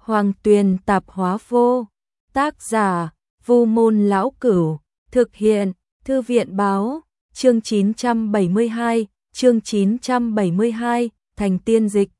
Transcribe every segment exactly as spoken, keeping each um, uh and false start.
Hoàng Tuyền Tạp Hóa Vô. Tác giả Vu Môn Lão Cửu. Thực hiện Thư viện Báo. Chương chín trăm bảy mươi hai, chương chín trăm bảy mươi hai, thành tiên dịch.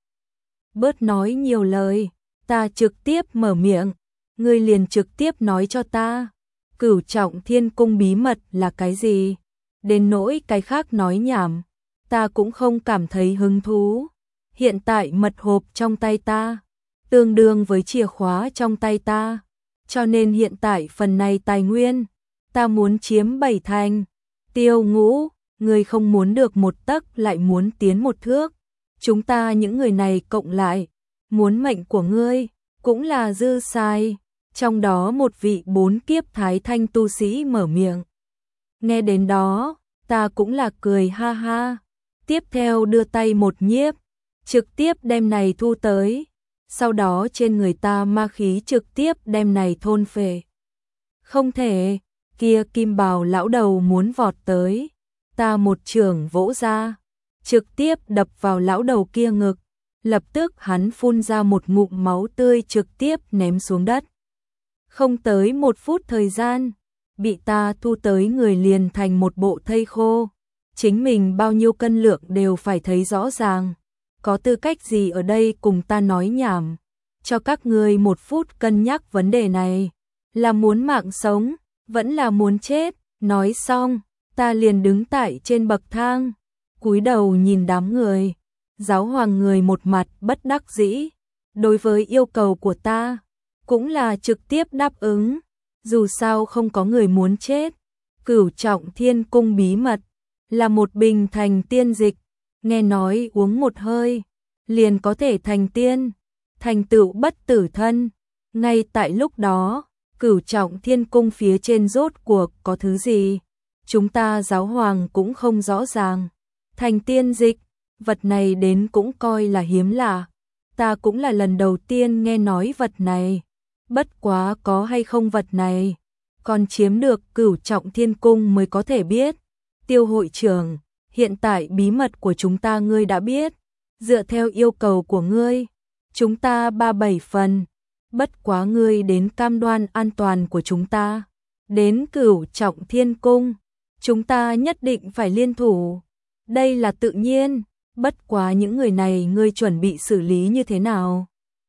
Bớt nói nhiều lời, ta trực tiếp mở miệng, ngươi liền trực tiếp nói cho ta. Cửu Trọng Thiên Cung bí mật là cái gì? Đến nỗi cái khác nói nhảm, ta cũng không cảm thấy hứng thú. Hiện tại mật hộp trong tay ta, tương đương với chìa khóa trong tay ta, cho nên hiện tại phần này tài nguyên, ta muốn chiếm bảy thành. Tiêu Ngũ, ngươi không muốn được một tấc lại muốn tiến một thước. Chúng ta những người này cộng lại, muốn mệnh của ngươi, cũng là dư sai. Trong đó một vị bốn kiếp thái thanh tu sĩ mở miệng. Nghe đến đó, ta cũng là cười ha ha. Tiếp theo đưa tay một nhiếp, trực tiếp đem này thu tới. Sau đó trên người ta ma khí trực tiếp đem này thôn phệ. Không thể, kia kim bào lão đầu muốn vọt tới. Ta một chưởng vỗ ra, trực tiếp đập vào lão đầu kia ngực. Lập tức hắn phun ra một ngụm máu tươi trực tiếp ném xuống đất. Không tới một phút thời gian, bị ta thu tới người liền thành một bộ thây khô. Chính mình bao nhiêu cân lượng đều phải thấy rõ ràng. Có tư cách gì ở đây cùng ta nói nhảm. Cho các ngươi một phút cân nhắc vấn đề này. Là muốn mạng sống, vẫn là muốn chết. Nói xong, ta liền đứng tại trên bậc thang, cúi đầu nhìn đám người. Giáo hoàng người một mặt bất đắc dĩ. Đối với yêu cầu của ta, cũng là trực tiếp đáp ứng. Dù sao không có người muốn chết. Cửu Trọng Thiên Cung bí mật là một bình thành tiên dịch. Nghe nói uống một hơi liền có thể thành tiên, thành tựu bất tử thân. Ngay tại lúc đó, Cửu Trọng Thiên Cung phía trên rốt cuộc có thứ gì, chúng ta giáo hoàng cũng không rõ ràng. Thành tiên dịch, vật này đến cũng coi là hiếm lạ. Ta cũng là lần đầu tiên nghe nói vật này. Bất quá có hay không vật này, còn chiếm được Cửu Trọng Thiên Cung mới có thể biết. Tiêu hội trưởng, hiện tại bí mật của chúng ta ngươi đã biết. Dựa theo yêu cầu của ngươi, chúng ta ba bảy phần. Bất quá ngươi đến cam đoan an toàn của chúng ta. Đến Cửu Trọng Thiên Cung, chúng ta nhất định phải liên thủ. Đây là tự nhiên. Bất quá những người này ngươi chuẩn bị xử lý như thế nào?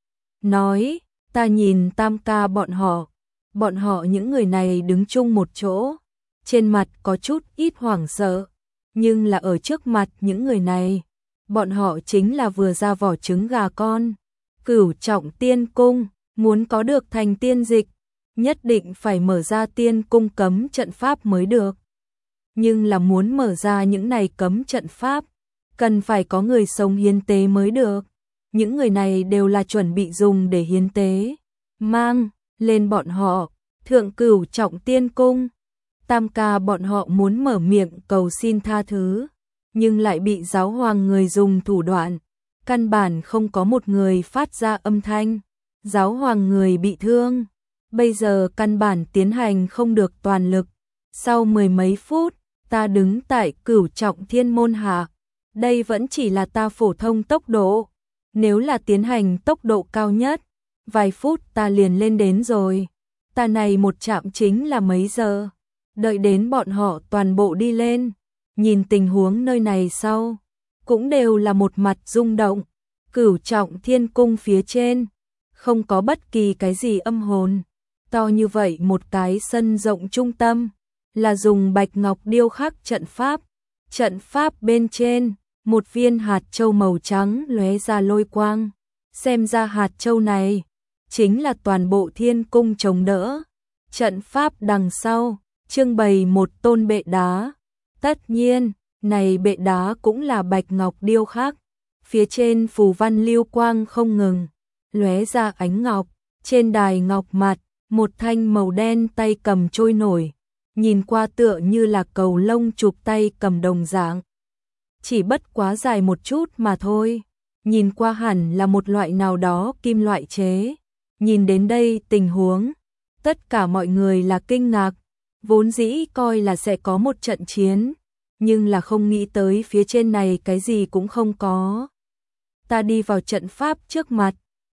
Nói, ta nhìn Tam ca bọn họ. Bọn họ những người này đứng chung một chỗ. Trên mặt có chút ít hoảng sợ. Nhưng là ở trước mặt những người này, bọn họ chính là vừa ra vỏ trứng gà con. Cửu Trọng Tiên Cung, muốn có được thành tiên dịch, nhất định phải mở ra tiên cung cấm trận pháp mới được. Nhưng là muốn mở ra những này cấm trận pháp, cần phải có người sống hiến tế mới được. Những người này đều là chuẩn bị dùng để hiến tế. Mang lên bọn họ, thượng Cửu Trọng Tiên Cung. Tam ca bọn họ muốn mở miệng cầu xin tha thứ, nhưng lại bị giáo hoàng người dùng thủ đoạn. Căn bản không có một người phát ra âm thanh. Giáo hoàng người bị thương. Bây giờ căn bản tiến hành không được toàn lực. Sau mười mấy phút, ta đứng tại Cửu Trọng Thiên môn hạ. Đây vẫn chỉ là ta phổ thông tốc độ. Nếu là tiến hành tốc độ cao nhất, vài phút ta liền lên đến rồi. Ta này một chạm chính là mấy giờ. Đợi đến bọn họ toàn bộ đi lên, nhìn tình huống nơi này sau, cũng đều là một mặt rung động. Cửu Trọng Thiên Cung phía trên, không có bất kỳ cái gì âm hồn. To như vậy một cái sân rộng trung tâm, là dùng bạch ngọc điêu khắc trận pháp. Trận pháp bên trên, một viên hạt châu màu trắng lóe ra lôi quang. Xem ra hạt châu này, chính là toàn bộ thiên cung chống đỡ. Trận pháp đằng sau, trưng bày một tôn bệ đá. Tất nhiên, này bệ đá cũng là bạch ngọc điêu khắc. Phía trên phù văn lưu quang không ngừng, lóe ra ánh ngọc. Trên đài ngọc mặt, một thanh màu đen tay cầm trôi nổi. Nhìn qua tựa như là cầu lông chụp tay cầm đồng dạng. Chỉ bất quá dài một chút mà thôi. Nhìn qua hẳn là một loại nào đó kim loại chế. Nhìn đến đây tình huống, tất cả mọi người là kinh ngạc. Vốn dĩ coi là sẽ có một trận chiến, nhưng là không nghĩ tới phía trên này cái gì cũng không có. Ta đi vào trận pháp trước mặt,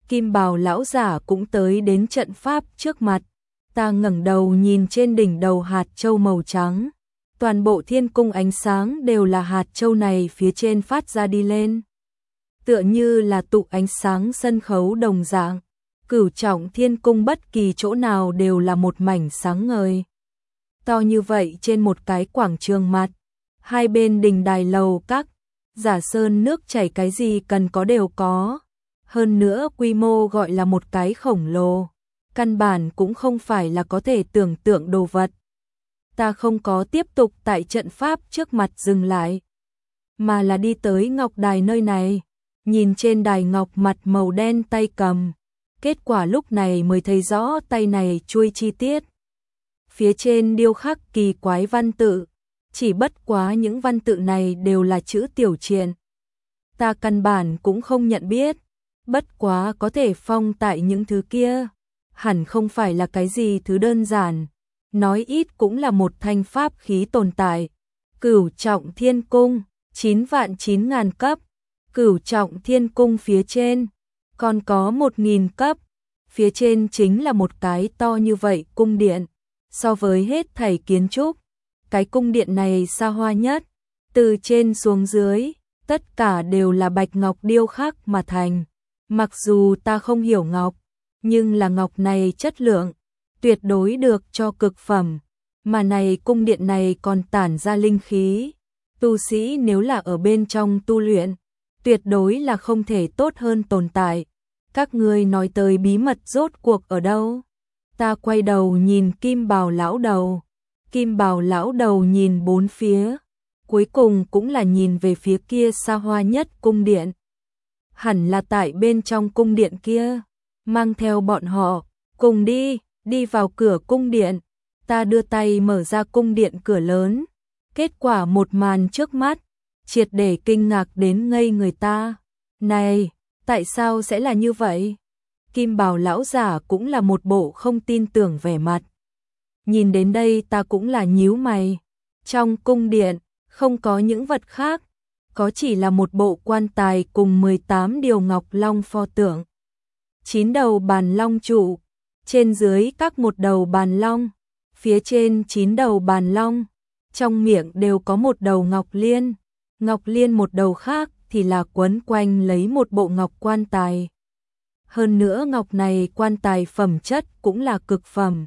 Kim bào lão giả cũng tới đến trận pháp trước mặt. Ta ngẩng đầu nhìn trên đỉnh đầu hạt châu màu trắng. Toàn bộ thiên cung ánh sáng đều là hạt châu này phía trên phát ra đi lên. Tựa như là tụ ánh sáng sân khấu đồng dạng. Cửu trọng thiên cung bất kỳ chỗ nào đều là một mảnh sáng ngời. To như vậy trên một cái quảng trường mặt. Hai bên đình đài lầu các, giả sơn nước chảy cái gì cần có đều có. Hơn nữa quy mô gọi là một cái khổng lồ. Căn bản cũng không phải là có thể tưởng tượng đồ vật. Ta không có tiếp tục tại trận pháp trước mặt dừng lại, mà là đi tới ngọc đài nơi này. Nhìn trên đài ngọc mặt màu đen tay cầm. Kết quả lúc này mới thấy rõ tay này chuôi chi tiết. Phía trên điêu khắc kỳ quái văn tự. Chỉ bất quá những văn tự này đều là chữ tiểu triện. Ta căn bản cũng không nhận biết. Bất quá có thể phong tại những thứ kia. Hẳn không phải là cái gì thứ đơn giản. Nói ít cũng là một thanh pháp khí tồn tại. Cửu trọng thiên cung, chín vạn chín ngàn cấp. Cửu trọng thiên cung phía trên, còn có một nghìn cấp. Phía trên chính là một cái to như vậy cung điện. So với hết thảy kiến trúc, cái cung điện này xa hoa nhất. Từ trên xuống dưới, tất cả đều là bạch ngọc điêu khắc mà thành. Mặc dù ta không hiểu ngọc, nhưng là ngọc này chất lượng tuyệt đối được cho cực phẩm. Mà này cung điện này còn tản ra linh khí. Tu sĩ nếu là ở bên trong tu luyện, tuyệt đối là không thể tốt hơn tồn tại. Các ngươi nói tới bí mật rốt cuộc ở đâu? Ta quay đầu nhìn Kim bào lão đầu. Kim bào lão đầu nhìn bốn phía. Cuối cùng cũng là nhìn về phía kia xa hoa nhất cung điện. Hẳn là tại bên trong cung điện kia. Mang theo bọn họ, cùng đi, đi vào cửa cung điện. Ta đưa tay mở ra cung điện cửa lớn. Kết quả một màn trước mắt, triệt để kinh ngạc đến ngây người ta. Này, tại sao sẽ là như vậy? Kim bào lão giả cũng là một bộ không tin tưởng vẻ mặt. Nhìn đến đây ta cũng là nhíu mày. Trong cung điện, không có những vật khác. Có chỉ là một bộ quan tài cùng mười tám điều ngọc long pho tượng. chín đầu bàn long trụ. Trên dưới các một đầu bàn long. Phía trên chín đầu bàn long. Trong miệng đều có một đầu ngọc liên. Ngọc liên một đầu khác thì là quấn quanh lấy một bộ ngọc quan tài. Hơn nữa ngọc này quan tài phẩm chất cũng là cực phẩm.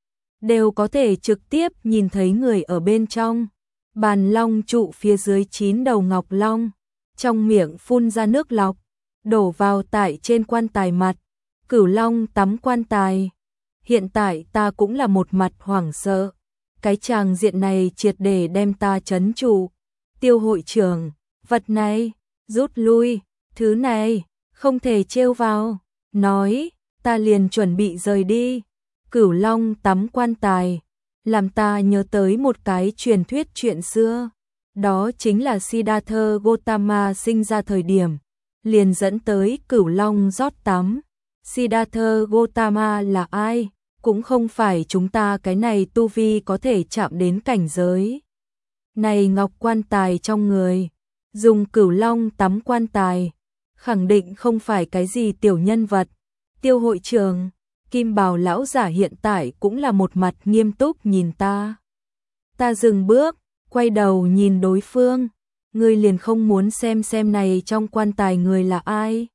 Đều có thể trực tiếp nhìn thấy người ở bên trong. Bàn long trụ phía dưới chín đầu ngọc long. Trong miệng phun ra nước lọc. Đổ vào tại trên quan tài mặt. Cửu long tắm quan tài. Hiện tại ta cũng là một mặt hoảng sợ. Cái tràng diện này triệt để đem ta trấn trụ. Tiêu hội trưởng, vật này, rút lui, thứ này, không thể trêu vào. Nói, ta liền chuẩn bị rời đi. Cửu long tắm quan tài, làm ta nhớ tới một cái truyền thuyết chuyện xưa. Đó chính là Siddhartha Gautama sinh ra thời điểm, liền dẫn tới cửu long rót tắm. Siddhartha Gautama là ai? Cũng không phải chúng ta cái này tu vi có thể chạm đến cảnh giới. Này ngọc quan tài trong người, dùng cửu long tắm quan tài, khẳng định không phải cái gì tiểu nhân vật. Tiêu hội trưởng, Kim bào lão giả hiện tại cũng là một mặt nghiêm túc nhìn ta. Ta dừng bước, quay đầu nhìn đối phương, ngươi liền không muốn xem xem này trong quan tài người là ai.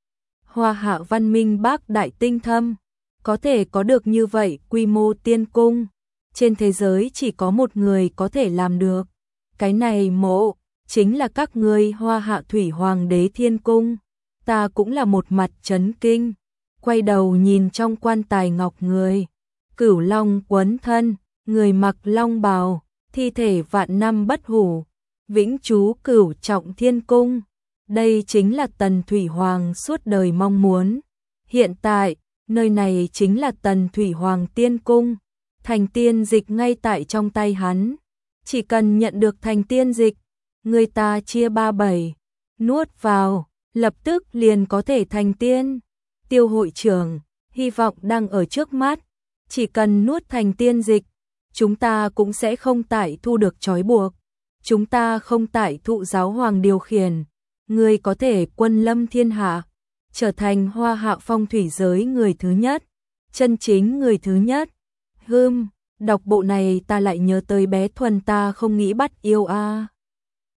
Hoa hạ văn minh bác đại tinh thâm, có thể có được như vậy quy mô tiên cung. Trên thế giới chỉ có một người có thể làm được. Cái này mộ, chính là các ngươi Hoa hạ thủy hoàng đế thiên cung. Ta cũng là một mặt chấn kinh. Quay đầu nhìn trong quan tài ngọc người. Cửu long quấn thân, người mặc long bào, thi thể vạn năm bất hủ. Vĩnh trú cửu trọng thiên cung. Đây chính là Tần Thủy Hoàng suốt đời mong muốn. Hiện tại, nơi này chính là Tần Thủy Hoàng tiên cung. Thành tiên dịch ngay tại trong tay hắn. Chỉ cần nhận được thành tiên dịch, người ta chia ba bảy, nuốt vào, lập tức liền có thể thành tiên. Tiêu hội trưởng, hy vọng đang ở trước mắt. Chỉ cần nuốt thành tiên dịch, chúng ta cũng sẽ không tại thu được trói buộc. Chúng ta không tại thụ giáo hoàng điều khiển. Người có thể quân lâm thiên hạ. trở thành Hoa Hạ phong thủy giới người thứ nhất, chân chính người thứ nhất. Hừm, đọc bộ này ta lại nhớ tới bé Thuần ta không nghĩ bắt yêu a. À.